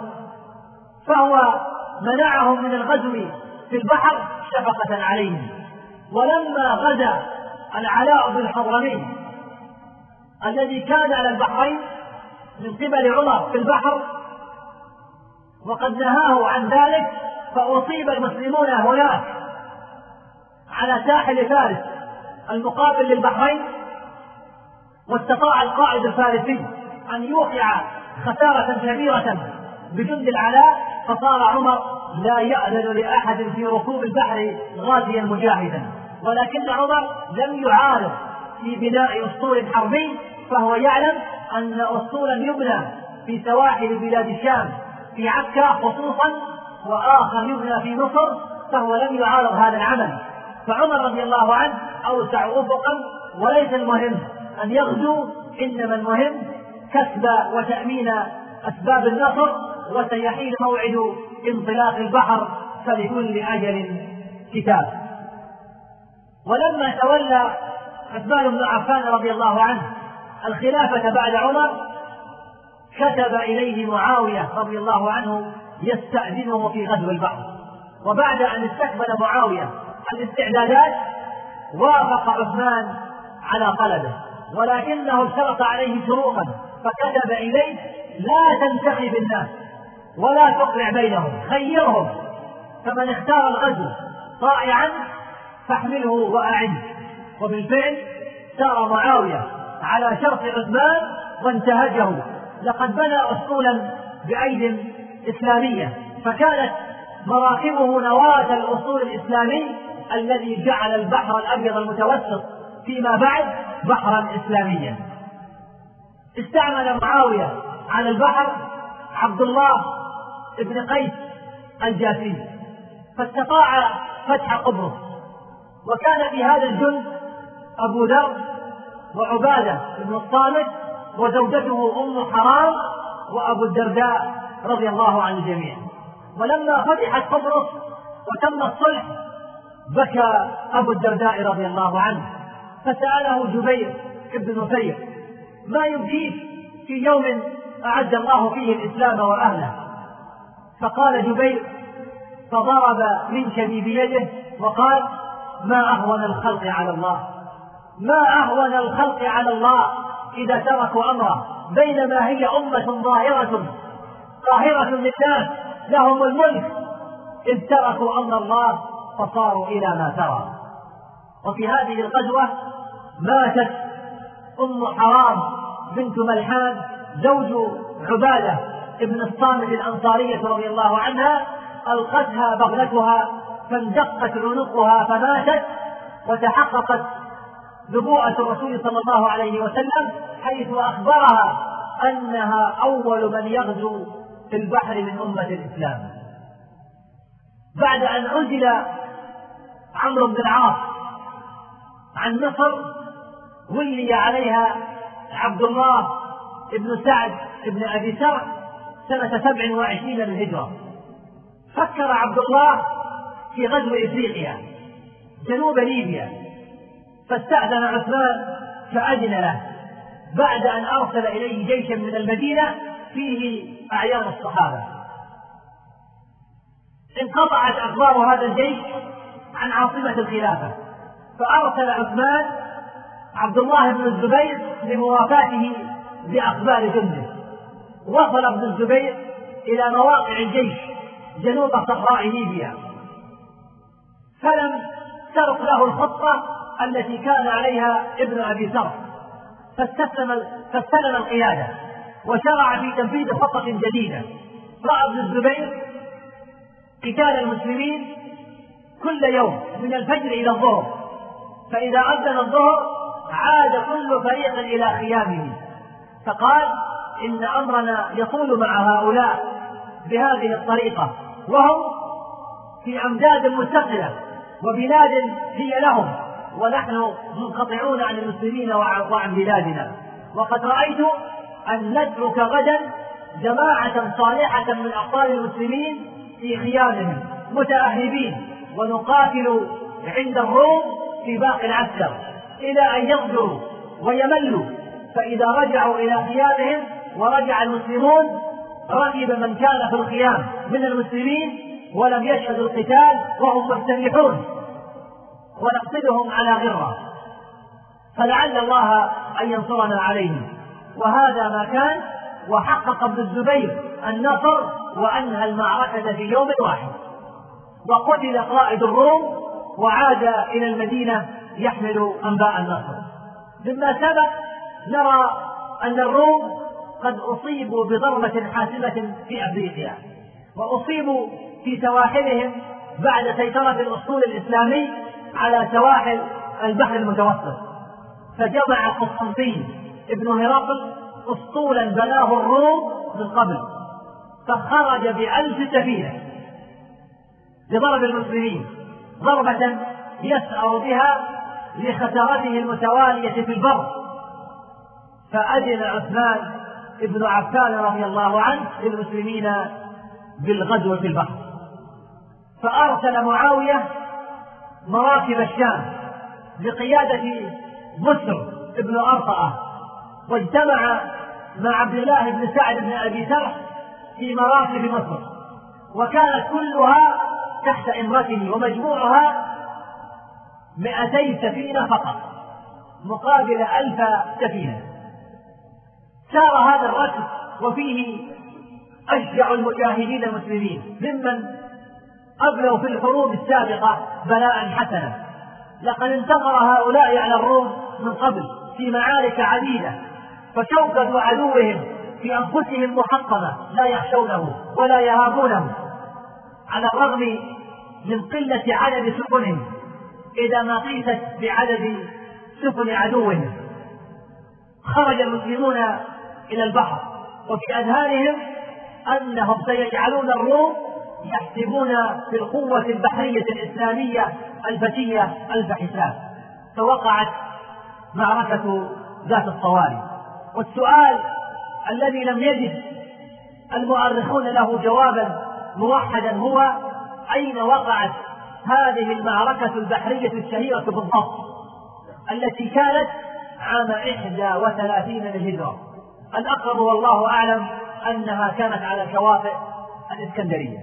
فهو منعهم من الغزو في البحر شفقة عليهم. ولما غزا العلاء بن الحضرمي الذي كان على البحرين من قبل عمر في البحر وقد نهاه عن ذلك، فأصيب المسلمون هناك على ساحل فارس المقابل للبحرين، واستطاع القائد الفارسي أن يوقع خسارة كبيرة بجند العلاء، فصار عمر لا يأذن لأحد في ركوب البحر غازيا مجاهدا. ولكن عمر لم يعارض في بناء أسطول حربي، فهو يعلم أن أسطولا يبنى في سواحل بلاد الشام في عكا خصوصا، وآخر يبنى في مصر، فهو لم يعارض هذا العمل. فعمر رضي الله عنه أوسع أفقا، وليس المهم أن يغزو، إنما المهم كسب وتأمين أسباب النصر، وسيحين موعد انطلاق البحر، فلكل أجل كتاب. ولما تولى عثمان بن عفان رضي الله عنه الخلافة بعد عمر، كتب إليه معاوية رضي الله عنه يستأذنه في غزو البحر، وبعد أن استكمل معاوية الاستعدادات وافق عثمان على طلبه، ولكنه اشترط عليه شروطا، فكتب إليه: لا تنتخب الناس ولا تقرع بينهم، خيرهم، فمن اختار الغزو طائعا فاحمله وأعنه. وبالفعل سار معاوية على شرط عثمان وانتهجه، لقد بنى أسطولا بأيد إسلامية، فكانت مراكبه نواة الأسطول الإسلامي الذي جعل البحر الأبيض المتوسط فيما بعد بحرا إسلاميا. استعمل معاوية على البحر عبد الله بن قيس الجاسي، فاستطاع فتح قبرص، وكان في هذا الجند أبو ذر وعبادة بن الصامت وزوجته أم حرام وأبو الدرداء رضي الله عن الجميع. ولما فتحت قبرص وتم الصلح بكى أبو الدرداء رضي الله عنه، فسأله جبير بن نفير: ما يبكيك في يوم أعد الله فيه الإسلام وأهله؟ فقال جبير: فضرب منكبي بيده وقال: ما أهون الخلق على الله، ما أهون الخلق على الله إذا تركوا أمره، بينما هي أمة ظاهرة قاهرة للناس لهم الملك، إذ تركوا أمر الله فصاروا إلى ما ترى. وفي هذه الغزوة ماتت أم حرام بنت ملحان زوج عبادة ابن الصامت الأنصارية رضي الله عنها، ألقتها بغلتها فاندقت عنقها فماتت، وتحققت نبوءة الرسول صلى الله عليه وسلم حيث أخبرها أنها أول من يغزو في البحر من أمة الإسلام. بعد أن عزل عمرو بن العاص عن مصر، ولي عليها عبد الله بن سعد بن أبي سرح سنة سبع وعشرين للهجرة. فكر عبد الله في غزو إفريقيا جنوب ليبيا، فاستأذن عثمان فأذن له، بعد أن أرسل إليه جيشا من المدينة فيه أعيان الصحابة. انقطعت أخبار هذا الجيش عن عاصمة الخلافة، فأرسل عثمان عبد الله بن الزبير لموافاته بأخبار جنده. وصل ابن الزبير إلى مواقع الجيش جنوب صحراء ليبيا، فلم ترق له الخطة التي كان عليها ابن أبي سرح، فاستسلم فاستلم القيادة وشرع في تنفيذ خطة جديدة. رأى ابن الزبير قتال المسلمين كل يوم من الفجر إلى الظهر، فإذا أذن الظهر عاد كل فريق إلى خيامه. فقال إن أمرنا يطول مع هؤلاء بهذه الطريقة، وهم في أمداد مستقلة وبلاد هي لهم، ونحن منقطعون عن المسلمين وعن بلادنا. وقد رأيت أن نترك غدا جماعة صالحة من أبطال المسلمين في خيامهم متأهبين، ونقاتل عند الروم في باقي العسكر إلى أن يغدروا ويملوا، فإذا رجعوا إلى خيامهم ورجع المسلمون ركب من كان في الخيام من المسلمين ولم يشهدوا القتال وهم مستريحون، ونقتلهم على غرة، فلعل الله أن ينصرنا عليهم. وهذا ما كان، وحقق ابن الزبير النصر وأنهى المعركة في يوم واحد، وقتل قائد الروم وعاد إلى المدينة يحمل أنباء النصر. مما سبق نرى أن الروم قد أصيبوا بضربة حاسمة في أفريقيا، وأصيبوا في سواحلهم بعد سيطرة الأسطول الإسلامي على سواحل البحر المتوسط، فجمع قسطنطين ابن هرقل أسطولا بناه الروم من قبل، فخرج بألف سفينة لضرب المسلمين ضربة يسأر بها لخسارته المتوالية في البر. فأذن عثمان ابن عفان رضي الله عنه للمسلمين بالغزو في البحر، فأرسل معاوية مراكب الشام بقيادة بسر ابن أرطأة، واجتمع مع عبد الله بن سعد بن أبي سرح في مراكب مصر، وكانت كلها تحت إمرته، ومجموعها مئتي سفينة فقط مقابل ألف سفينة. سار هذا الركب وفيه أشجع المجاهدين المسلمين ممن أبلوا في الحروب السابقة بلاء حسنا. لقد انتصر هؤلاء على الروم من قبل في معارك عديدة، فشوكة عدوهم في أنفسهم محطمة لا يخشونه ولا يهابونه، على الرغم من قلة عدد سفنهم إذا ما قيست بعدد سفن عدوهم. خرج المسلمون إلى البحر وفي أذهانهم أنهم سيجعلون الروم يحسبون في القوة البحرية الإسلامية الفتية ألف حساب. فوقعت معركة ذات الطوارئ، والسؤال الذي لم يجد المؤرخون له جوابا موحدا هو: أين وقعت هذه المعركة البحرية الشهيرة بالضبط، التي كانت عام إحدى وثلاثين للهجرة؟ الأقرب والله أعلم أنها كانت على شواطئ الإسكندرية.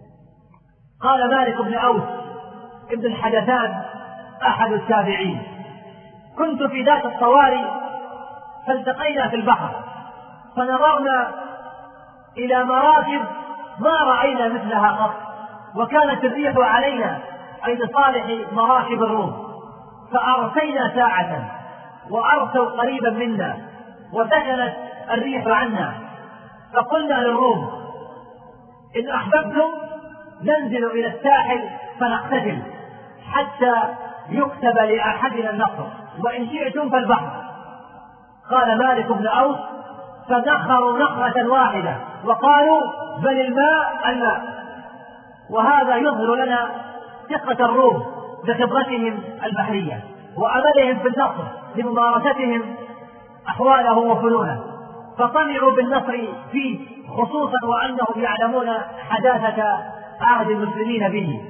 قال مالك بن أوس ابن الحدثان أحد التابعين: كنت في ذات الطوارئ فالتقينا في البحر، فنظرنا إلى مراكب ما رأينا مثلها قط، وكانت الريح علينا أي لصالح مراكب الروم، فأرسينا ساعة وأرسوا قريبا منا وسكنت الريح عنا، فقلنا للروم: إن أحببتم ننزل إلى الساحل فنقتتل حتى يكتب لأحدنا النصر، وإن شئتم فالبحر. قال مالك بن أوس: فنخروا نخرة واحدة وقالوا: بل الماء الماء. وهذا يظهر لنا ثقة الروم بخبرتهم البحرية وأملهم في النصر لممارستهم أحواله وفنونه، فطمعوا بالنصر فيه، خصوصا وأنهم يعلمون حداثة عهد المسلمين به.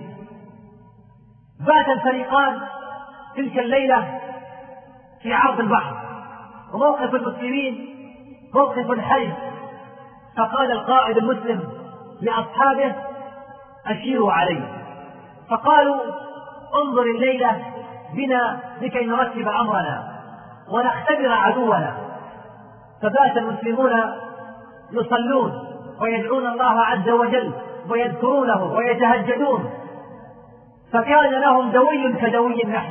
بات الفريقان تلك الليلة في عرض البحر، وموقف المسلمين موقف حي. فقال القائد المسلم لأصحابه: أشيروا عليه. فقالوا: انظر الليلة بنا لكي نرتب أمرنا ونختبر عدونا. فبات المسلمون يصلون ويدعون الله عز وجل ويذكرونه ويتهجدون، فكان لهم دوي كدوي النحل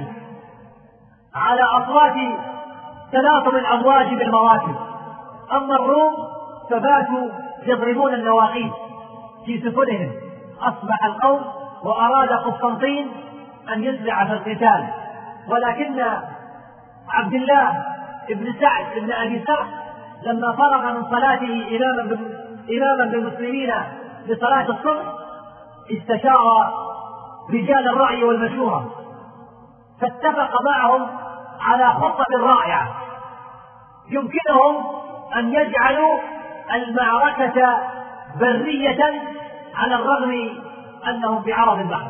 على أطراف تلاطم الأمواج بالمواكب. أما الروم فباتوا يضربون النواقيس في سفنهم. أصبح القوم وأراد قسطنطين أن يسرع في القتال، ولكن عبد الله بن سعد بن أبي سرح لما فرغ من صلاته إماما بالمسلمين لصلاة الصبح استشار رجال الرأي والمشورة، فاتفق معهم على خطة رائعة يمكنهم أن يجعلوا المعركة برية على الرغم أنهم في عرض البحر.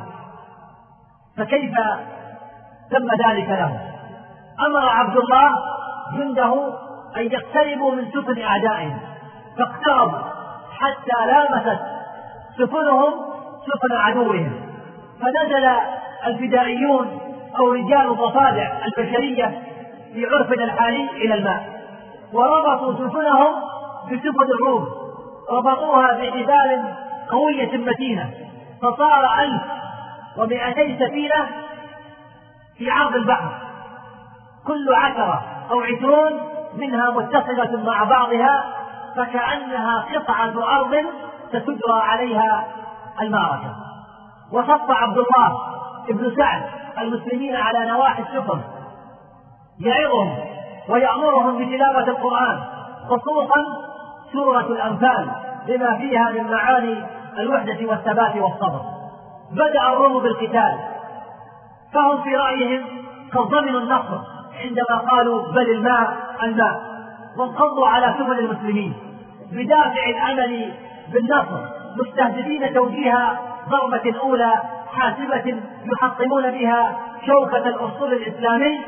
فكيف تم ذلك لهم؟ أمر عبد الله جنده أن يقتربوا من سفن أعدائهم، فاقتربوا حتى لامست سفنهم سفن عدوهم، فنزل الفدائيون أو رجال الضفادع البشرية في عرفنا الحالي إلى الماء، وربطوا سفنهم بسفن الروم، ربطوها بحبال قوية متينة، فصار ألف ومئتي سفينة في عرض البحر، كل عشرة أو عشرون منها متصلة مع بعضها، فكأنها قطعة أرض ستجرى عليها المعركة. وصف عبد الله بن سعد المسلمين على نواحي السفن يعظهم ويأمرهم بتلاوة القرآن، خصوصا سورة الأنفال لما فيها من معاني الوحدة والثبات والصبر. بدأ الروم بالقتال، فهم في رأيهم قد ضمنوا النصر عندما قالوا بل الماء الماء، وانقضوا على سفن المسلمين بدافع الأمل بالنصر، مستهدفين توجيه ضربة أولى حاسمة يحطمون بها شوكة الأسطول الإسلامي.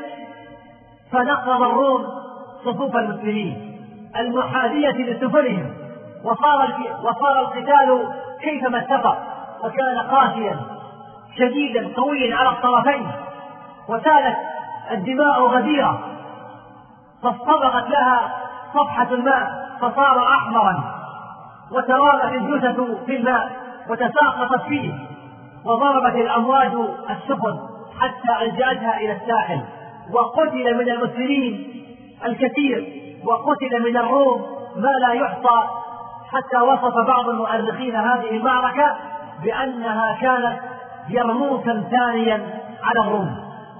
فنقض الروم صفوف المسلمين المحاذية لسفنهم، وصار وصار القتال كيفما اتفق، وكان قاسيا شديدا قويا على الطرفين، وسالت الدماء غزيرة، فاصطبغت لها صفحة الماء فصار أحمرا، وتراغت الجثث في الماء وتساقطت فيه، وضربت الأمواج السفن حتى ألجأتها إلى الساحل، وقتل من المسلمين الكثير وقتل من الروم ما لا يحصى، حتى وصف بعض المؤرخين هذه المعركة بأنها كانت يرموكا ثانيا على الروم.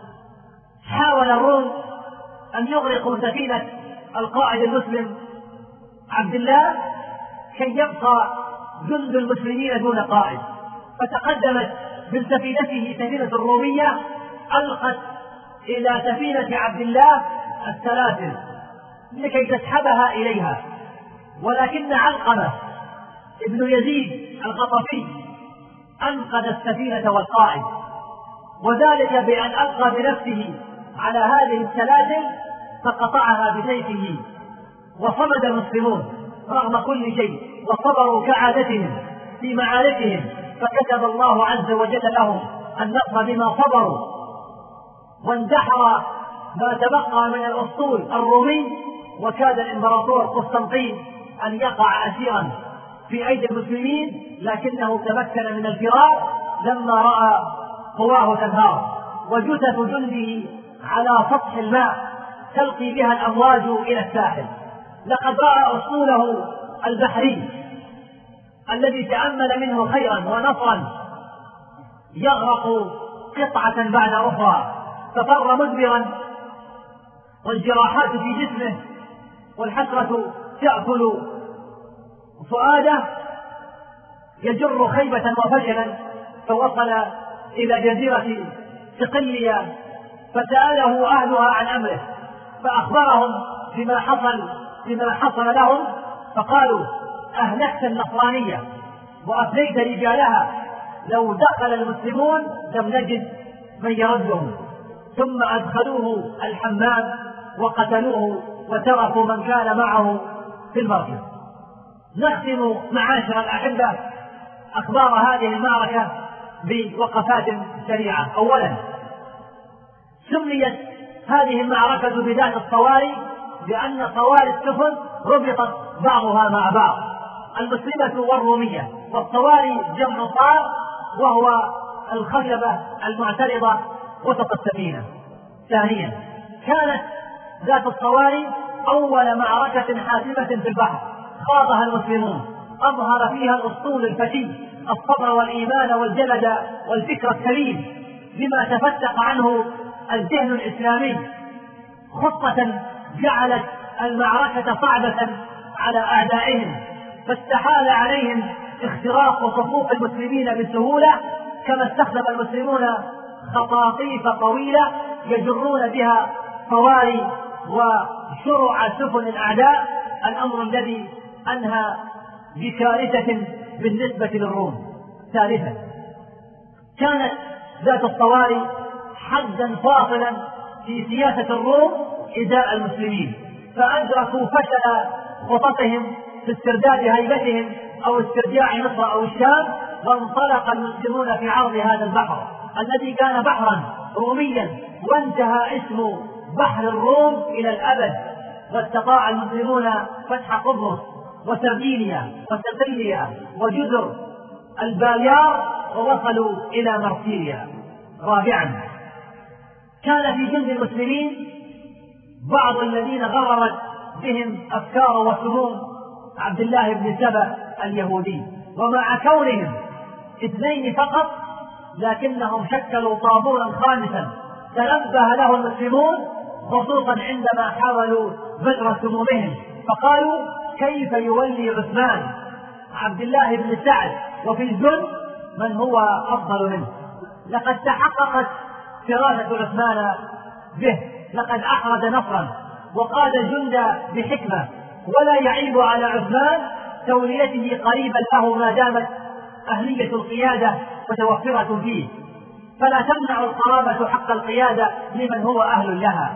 حاول الروم أن يغرقوا سفينة القائد المسلم عبد الله كي يبقى جند المسلمين دون قائد، فتقدمت من سفينته سفينة رومية ألقت إلى سفينة عبد الله السلاسل لكي تسحبها إليها، ولكن علقمة ابن يزيد الغطفي أنقذ السفينة والقائد، وذلك بأن ألقى بنفسه على هذه السلاسل فقطعها بسيفه، وصمد المسلمون رغم كل شيء وصبروا كعادتهم في معاركهم، فكتب الله عز وجل لهم النصر بما صبروا، واندحر ما تبقى من الأسطول الرومي، وكاد الإمبراطور قسطنطين أن يقع أسيرا في أيدي المسلمين، لكنه تمكن من الفرار لما رأى قواه تنهار وجثث جنده على سطح الماء تلقي بها الأمواج إلى الساحل. لقد رأى أسطوله البحري الذي تأمل منه خيرا ونصرا يغرق قطعة بعد أخرى، ففر مدبرا، والجراحات في جسمه والحسرة تأكل فؤاده، يجر خيبة وفشلا، فوصل إلى جزيرة صقلية فسأله أهلها عن أمره، فأخبرهم بما حصل بما حصل لهم، فقالوا أهلكت النصرانية وأفنيت رجالها، لو دخل المسلمون لم نجد من يردهم. ثم أدخلوه الحمام وقتلوه وتركوا من كان معه في المركب. نختم معاشر الأحبة أخبار هذه المعركة بوقفات سريعة. أولا، سميت هذه المعركة بذات الصواري لأن صواري السفن ربطت بعضها مع بعض، المسلمة والرومية، والصواري جمع صار وهو الخشبة المعترضة وسط السفينة. ثانيا، كانت ذات الصواري أول معركة حاسمة في البحر خاضها المسلمون، أظهر فيها الأسطول الفتي الصبر والإيمان والجلد والفكر السليم لما تفتق عنه الذهن الإسلامي، خطة جعلت المعركة صعبة على أعدائهم، فاستحال عليهم اختراق صفوف المسلمين بسهولة، كما استخدم المسلمون خطاطيف طويلة يجرون بها طواري وشرع سفن الأعداء، الأمر الذي أنهى بكارثة بالنسبة للروم. ثالثا، كانت ذات الطواري حدا فاصلا في سياسة الروم إزاء المسلمين، فأدركوا فشل خططهم في استرداد هيبتهم أو استرجاع مصر أو الشام، وانطلق المسلمون في عرض هذا البحر الذي كان بحرا روميا، وانتهى اسم بحر الروم إلى الأبد، واستطاع المسلمون فتح قبرص وسردينيا وصقلية وجزر الباليار ووصلوا إلى مرسيليا. رابعا، كان في جند المسلمين بعض الذين غررت بهم أفكار وسموم عبد الله بن سبأ اليهودي، ومع كونهم اثنين فقط لكنهم شكلوا طابورا خامسا تنبه له المسلمون، خصوصا عندما حاولوا بذر سمومهم، فقالوا كيف يولي عثمان عبد الله بن سعد وفي الجند من هو أفضل منه؟ لقد تحققت فراسة عثمان به، لقد أحرز نصرا وقاد الجند بحكمة، ولا يعيب على عثمان توليته قريبا له ما دامت أهلية القيادة متوفرة فيه، فلا تمنع القرابة حق القيادة لمن هو أهل لها.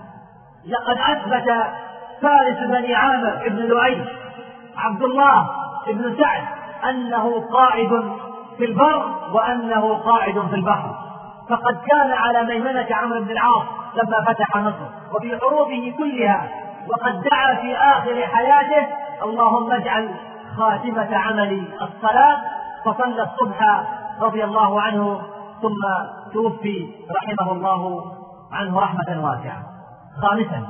لقد أثبت فارس بني عامر بن لؤي عبد الله بن سعد أنه قائد في البر وأنه قائد في البحر، فقد كان على ميمنة عمرو بن العاص لما فتح مصر وفي حروبه كلها، وقد دعا في آخر حياته اللهم اجعل خاتمة عملي الصلاة، فصلى الصبح رضي الله عنه ثم توفي رحمه الله عنه رحمة واسعة. خامسا،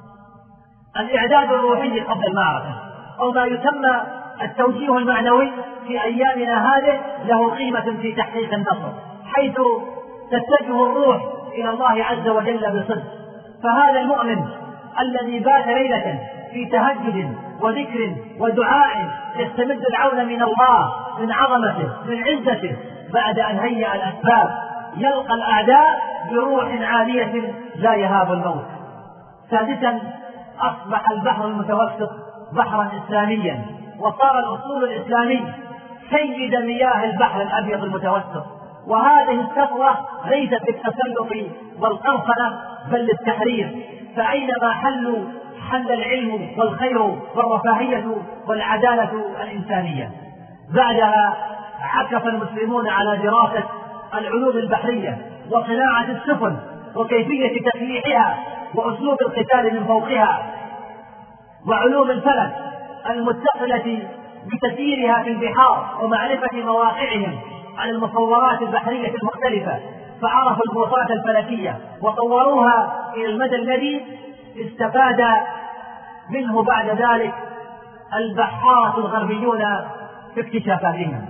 الإعداد الروحي قبل المعركة، أو ما يسمى التوجيه المعنوي في أيامنا هذه، له قيمة في تحقيق النصر، حيث تتجه الروح إلى الله عز وجل بصدق. فهذا المؤمن الذي بات ليلة في تهجد وذكر ودعاء يستمد العون من الله، من عظمته، من عزته، بعد أن هيأ الأسباب يلقى الأعداء بروح عالية لا يهاب الموت. سادسا، أصبح البحر المتوسط بحرا إسلاميا، وصار الأصول الإسلامي سيد مياه البحر الأبيض المتوسط، وهذه الثروة ليست للتسلط والقرصنة بل للتحرير، فأينما حلوا حل العلم والخير والرفاهية والعدالة الإنسانية. بعدها عكف المسلمون على دراسة العلوم البحرية وصناعة السفن وكيفية تسليحها وأسلوب القتال من فوقها، وعلوم الفلك المتصلة بتسييرها في البحار ومعرفة مواقعهم على المصورات البحرية المختلفة، فعرفوا البوصات الفلكية وطوروها إلى المدى الذي استفاد منه بعد ذلك البحارة الغربيون في اكتشافاتهم.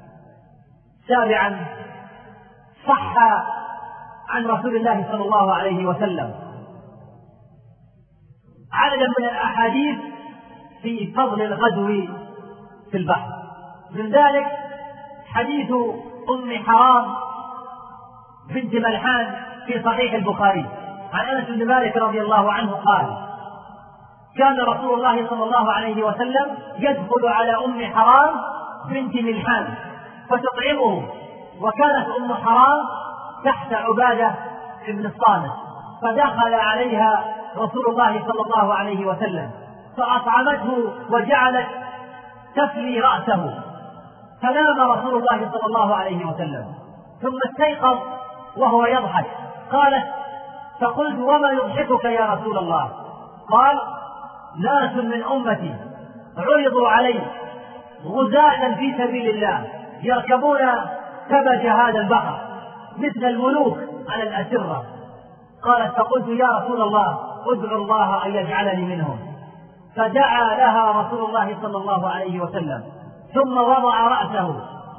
سابعا، صح عن رسول الله صلى الله عليه وسلم عددا من الأحاديث في فضل الغزو في البحر، من ذلك حديث أم حرام بنت ملحان في صحيح البخاري عن أنس بن مالك رضي الله عنه قال: كان رسول الله صلى الله عليه وسلم يدخل على أم حرام بنت ملحان فتطعمه، وكانت أم حرام تحت عبادة بن الصامت، فدخل عليها رسول الله صلى الله عليه وسلم فأطعمته وجعلت تفلي رأسه، فنام رسول الله صلى الله عليه وسلم ثم استيقظ وهو يضحك. قالت: فقلت: وما يضحكك يا رسول الله؟ قال: ناس من أمتي عرضوا علي غزاة في سبيل الله يركبون ثبج هذا البحر مثل الملوك على الأسرة. قالت: فقلت: يا رسول الله ادعو الله أن يجعلني منهم، فدعا لها رسول الله صلى الله عليه وسلم ثم وضع رأسه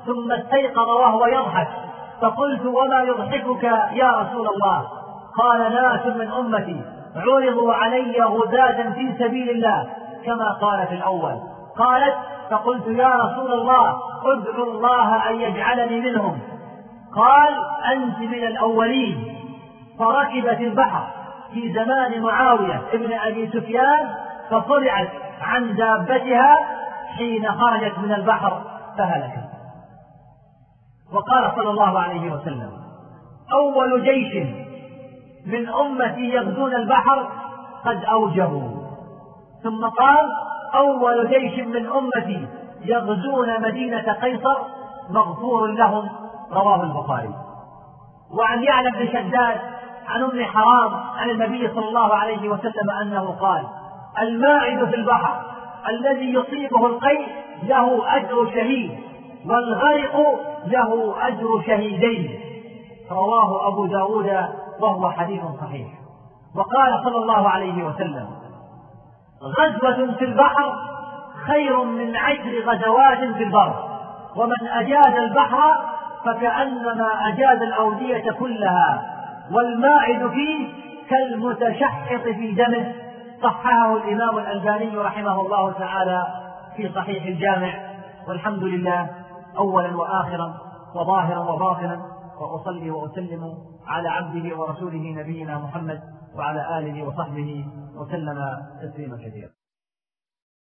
ثم استيقظ وهو يضحك، فقلت: وما يضحكك يا رسول الله؟ قال: ناس من أمتي عرضوا علي غزاة في سبيل الله كما قال في الأول. قالت: فقلت: يا رسول الله ادعو الله أن يجعلني منهم. قال: أنت من الأولين. فركبت البحر في زمان معاوية ابن أبي سفيان، فصرعت عن دابتها حين خرجت من البحر فهلكت. وقال صلى الله عليه وسلم: أول جيش من أمتي يغزون البحر قد أوجبوا. ثم قال: أول جيش من أمتي يغزون مدينة قيصر مغفور لهم. رواه البخاري. وعن يعلى بن شداد عن أم حرام عن النبي صلى الله عليه وسلم أنه قال: الماعد في البحر الذي يصيبه القيء له أجر شهيد، والغرق له أجر شهيدين. رواه أبو داود وهو حديث صحيح. وقال صلى الله عليه وسلم: غزوة في البحر خير من عشر غزوات في البر، ومن أجاد البحر فكأنما أجاد الأودية كلها، والماعد فيه كالمتشحط في دمه. صححه الإمام الألباني رحمه الله تعالى في صحيح الجامع. والحمد لله أولا وآخرا وظاهرا وباطنا، وأصلي وأسلم على عبده ورسوله نبينا محمد وعلى آله وصحبه وسلم تسليما كثيرا.